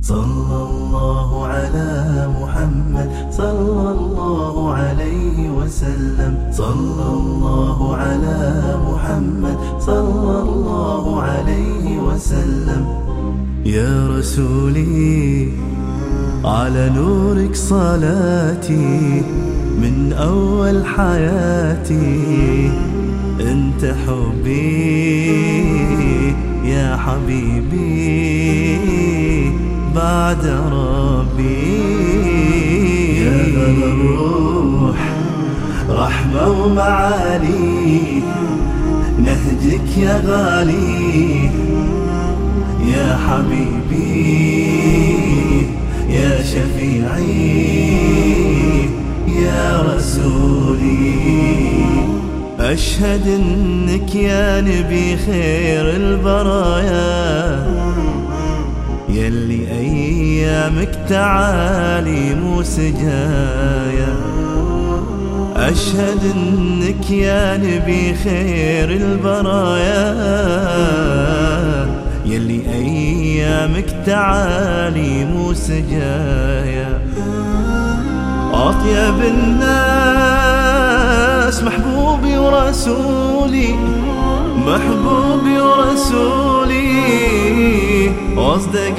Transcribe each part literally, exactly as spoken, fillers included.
صلى الله على محمد صلى الله عليه وسلم. صلى الله على محمد صلى الله عليه وسلم. يا رسولي على نورك صلاتي من أول حياتي، انت حبي يا حبيبي بعد ربي. يا غلا الروح رحمة ومعالي، نهجك يا غالي يا حبيبي يا شفيعي يا رسولي. أشهد إنك يا نبي خير البرايا، يلي أيامك تعالي مو سجايا. أشهد إنك يا نبي خير البرايا، يلي أيامك تعالي مو سجايا. أطيب الناس محبوبي ورسولي، محبوبي ورسولي، واصدق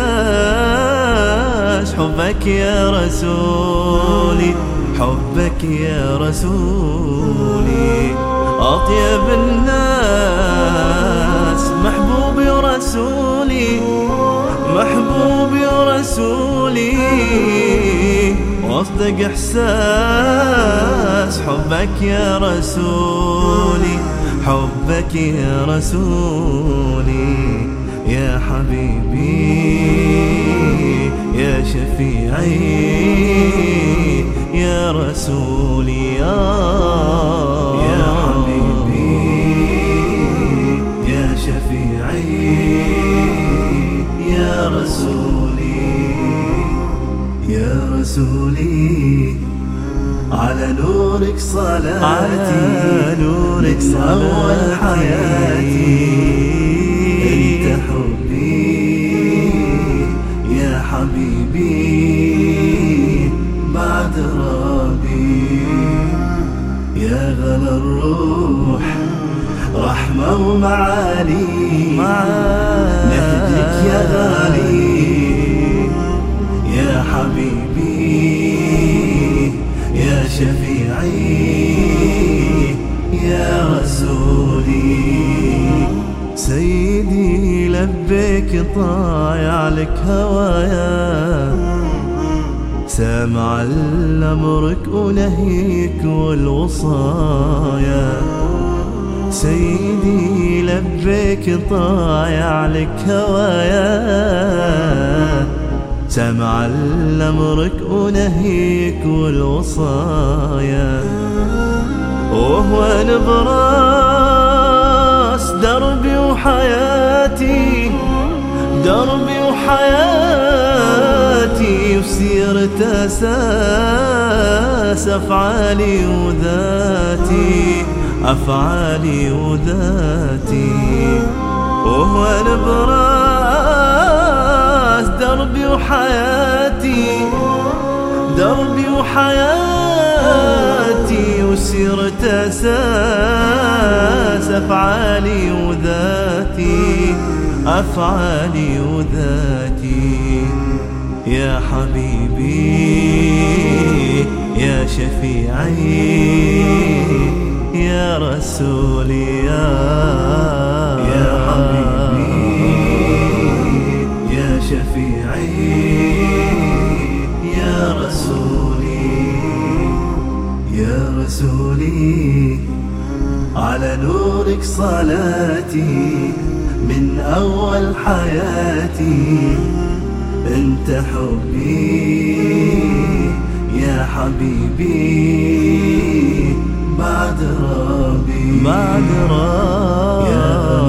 احساس حبك يا رسولي، حبك يا رسولي. أطيب الناس محبوبي ورسولي، محبوبي ورسولي، واصدق احساس حبك يا رسولي، حبك يا رسولي يا حبيبي يا شفيعي يا رسولي. يا حبيبي يا شفيعي يا رسولي. يا رسولي على نورك صلاتي، على نورك صلاتي حياتي، انت حبي يا حبيبي بعد ربي. يا غلا الروح رحمة ومعالي، نهجك يا غالي يا حبيبي يا شفيعي يا رسولي. سيدي لبيك طايع لك هوايا، سامع لأمرك ونهيك والوصايا. سيدي لبيك طايع لك هوايا، سامع لأمرك ونهيك والوصايا. وهو نبراس دربي وحياتي، دربي وحياتي، وسيرة أساس أفعالي وذاتي، أفعالي وذاتي. وهو نبراس دربي وحياتي، دربي وحياتي، وسيرة أساس أفعالي وذاتي، أفعالي وذاتي. يا حبيبي يا شفيعي يا رسولي. يا حبيبي يا شفيعي يا رسولي. يا رسولي على نورك صلاتي من أول حياتي، انت حبي يا حبيبي بعد ربي، بعد ربي. يا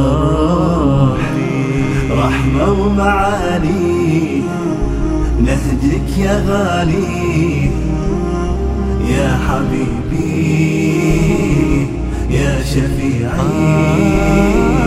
روحي رحمة ومعالي، نهجك يا غالي يا حبيبي يا شفيعي